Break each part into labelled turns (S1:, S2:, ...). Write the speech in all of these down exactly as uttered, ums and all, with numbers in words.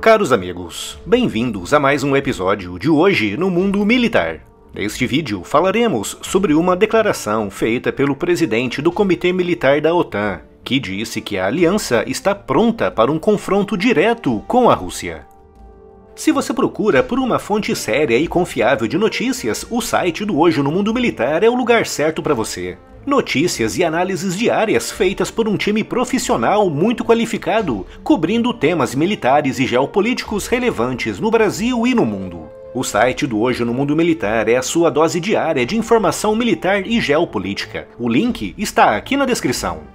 S1: Caros amigos, bem-vindos a mais um episódio de Hoje no Mundo Militar. Neste vídeo falaremos sobre uma declaração feita pelo presidente do Comitê Militar da OTAN, que disse que a aliança está pronta para um confronto direto com a Rússia. Se você procura por uma fonte séria e confiável de notícias, o site do Hoje no Mundo Militar é o lugar certo para você. Notícias e análises diárias feitas por um time profissional muito qualificado, cobrindo temas militares e geopolíticos relevantes no Brasil e no mundo. O site do Hoje no Mundo Militar é a sua dose diária de informação militar e geopolítica. O link está aqui na descrição.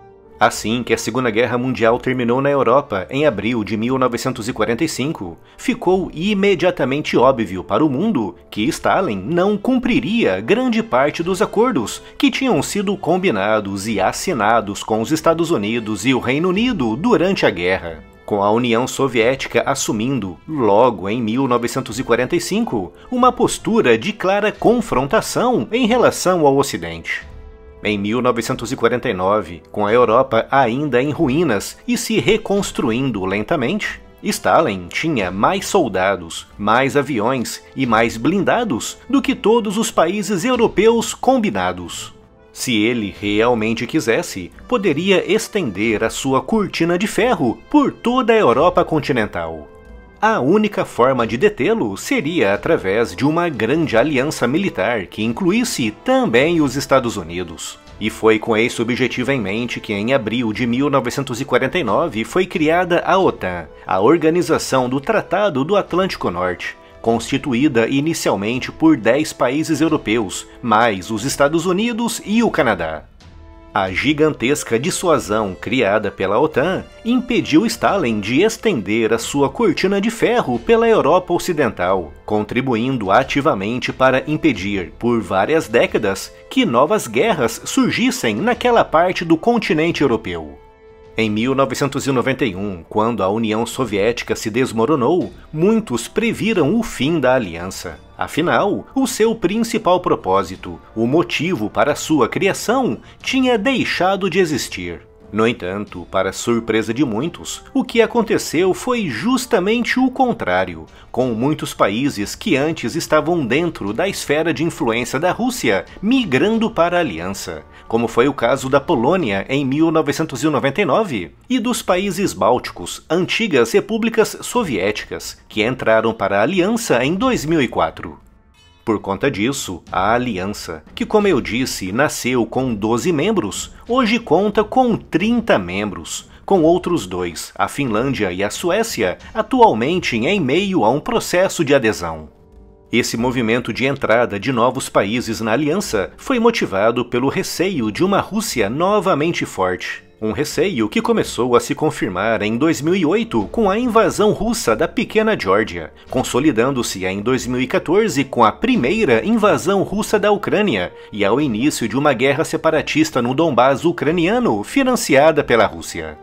S1: Assim que a Segunda Guerra Mundial terminou na Europa em abril de mil novecentos e quarenta e cinco, ficou imediatamente óbvio para o mundo que Stalin não cumpriria grande parte dos acordos que tinham sido combinados e assinados com os Estados Unidos e o Reino Unido durante a guerra, com a União Soviética assumindo, logo em mil novecentos e quarenta e cinco, uma postura de clara confrontação em relação ao Ocidente. Em mil novecentos e quarenta e nove, com a Europa ainda em ruínas e se reconstruindo lentamente, Stalin tinha mais soldados, mais aviões e mais blindados do que todos os países europeus combinados. Se ele realmente quisesse, poderia estender a sua cortina de ferro por toda a Europa continental. A única forma de detê-lo seria através de uma grande aliança militar que incluísse também os Estados Unidos. E foi com esse objetivo em mente que em abril de mil novecentos e quarenta e nove foi criada a OTAN, a Organização do Tratado do Atlântico Norte, constituída inicialmente por dez países europeus, mais os Estados Unidos e o Canadá. A gigantesca dissuasão criada pela OTAN impediu Stalin de estender a sua cortina de ferro pela Europa Ocidental, contribuindo ativamente para impedir, por várias décadas, que novas guerras surgissem naquela parte do continente europeu. Em mil novecentos e noventa e um, quando a União Soviética se desmoronou, muitos previram o fim da aliança. Afinal, o seu principal propósito, o motivo para sua criação, tinha deixado de existir. No entanto, para surpresa de muitos, o que aconteceu foi justamente o contrário, com muitos países que antes estavam dentro da esfera de influência da Rússia migrando para a aliança, como foi o caso da Polônia em mil novecentos e noventa e nove, e dos países bálticos, antigas repúblicas soviéticas, que entraram para a aliança em dois mil e quatro. Por conta disso, a aliança, que como eu disse, nasceu com doze membros, hoje conta com trinta membros, com outros dois, a Finlândia e a Suécia, atualmente em meio a um processo de adesão. Esse movimento de entrada de novos países na aliança foi motivado pelo receio de uma Rússia novamente forte. Um receio que começou a se confirmar em dois mil e oito com a invasão russa da pequena Geórgia, consolidando-se em dois mil e quatorze com a primeira invasão russa da Ucrânia e ao início de uma guerra separatista no Donbás ucraniano financiada pela Rússia.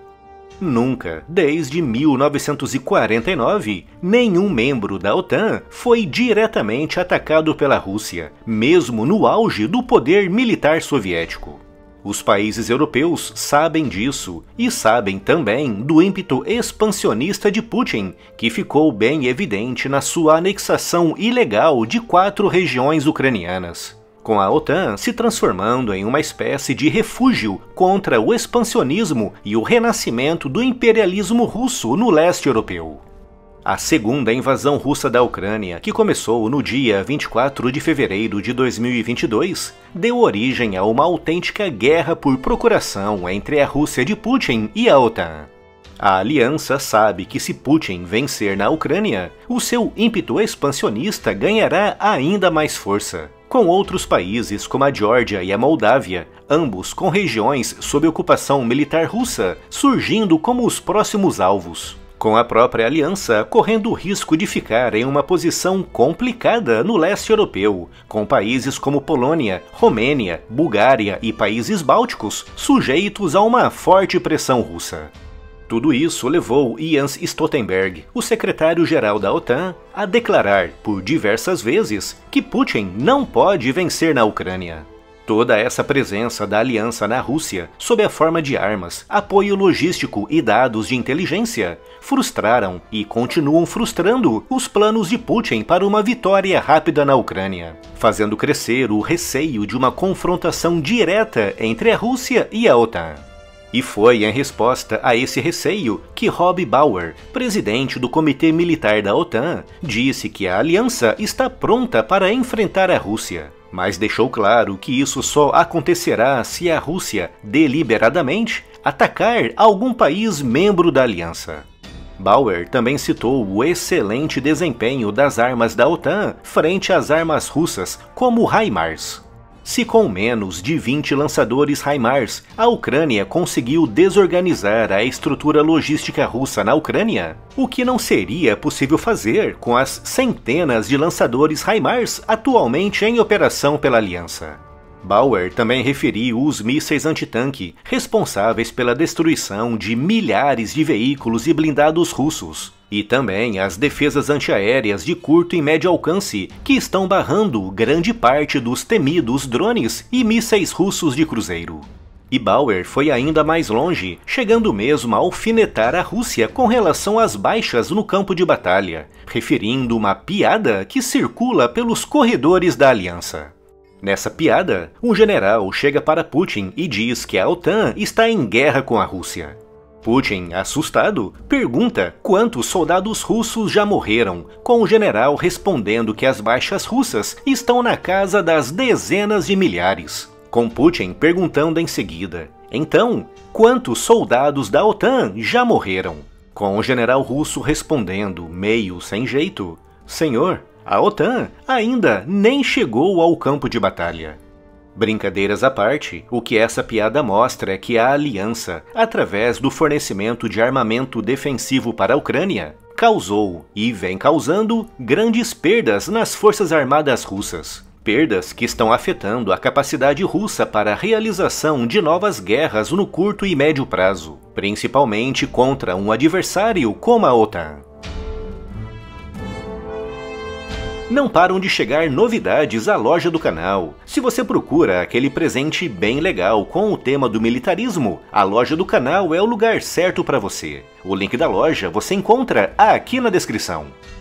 S1: Nunca, desde mil novecentos e quarenta e nove, nenhum membro da OTAN foi diretamente atacado pela Rússia, mesmo no auge do poder militar soviético. Os países europeus sabem disso e sabem também do ímpeto expansionista de Putin, que ficou bem evidente na sua anexação ilegal de quatro regiões ucranianas, com a OTAN se transformando em uma espécie de refúgio contra o expansionismo e o renascimento do imperialismo russo no leste europeu. A segunda invasão russa da Ucrânia, que começou no dia vinte e quatro de fevereiro de dois mil e vinte e dois, deu origem a uma autêntica guerra por procuração entre a Rússia de Putin e a OTAN. A aliança sabe que se Putin vencer na Ucrânia, o seu ímpeto expansionista ganhará ainda mais força, com outros países como a Geórgia e a Moldávia, ambos com regiões sob ocupação militar russa, surgindo como os próximos alvos, com a própria aliança correndo o risco de ficar em uma posição complicada no leste europeu, com países como Polônia, Romênia, Bulgária e países bálticos sujeitos a uma forte pressão russa. Tudo isso levou Jens Stoltenberg, o secretário-geral da OTAN, a declarar por diversas vezes que Putin não pode vencer na Ucrânia. Toda essa presença da aliança na Rússia, sob a forma de armas, apoio logístico e dados de inteligência, frustraram e continuam frustrando os planos de Putin para uma vitória rápida na Ucrânia, fazendo crescer o receio de uma confrontação direta entre a Rússia e a OTAN. E foi em resposta a esse receio que Rob Bauer, presidente do Comitê Militar da OTAN, disse que a aliança está pronta para enfrentar a Rússia, mas deixou claro que isso só acontecerá se a Rússia, deliberadamente, atacar algum país membro da aliança. Bauer também citou o excelente desempenho das armas da OTAN frente às armas russas, como o HIMARS. Se com menos de vinte lançadores HIMARS, a Ucrânia conseguiu desorganizar a estrutura logística russa na Ucrânia, o que não seria possível fazer com as centenas de lançadores HIMARS atualmente em operação pela aliança. Bauer também referiu os mísseis antitanque, responsáveis pela destruição de milhares de veículos e blindados russos, e também as defesas antiaéreas de curto e médio alcance, que estão barrando grande parte dos temidos drones e mísseis russos de cruzeiro. E Bauer foi ainda mais longe, chegando mesmo a alfinetar a Rússia com relação às baixas no campo de batalha, referindo uma piada que circula pelos corredores da aliança. Nessa piada, um general chega para Putin e diz que a OTAN está em guerra com a Rússia. Putin, assustado, pergunta quantos soldados russos já morreram, com o general respondendo que as baixas russas estão na casa das dezenas de milhares, com Putin perguntando em seguida, então, quantos soldados da OTAN já morreram? Com o general russo respondendo, meio sem jeito, senhor, a OTAN ainda nem chegou ao campo de batalha. Brincadeiras à parte, o que essa piada mostra é que a aliança, através do fornecimento de armamento defensivo para a Ucrânia, causou e vem causando grandes perdas nas forças armadas russas. Perdas que estão afetando a capacidade russa para a realização de novas guerras no curto e médio prazo, principalmente contra um adversário como a OTAN. Não param de chegar novidades à loja do canal. Se você procura aquele presente bem legal com o tema do militarismo, a loja do canal é o lugar certo para você. O link da loja você encontra aqui na descrição.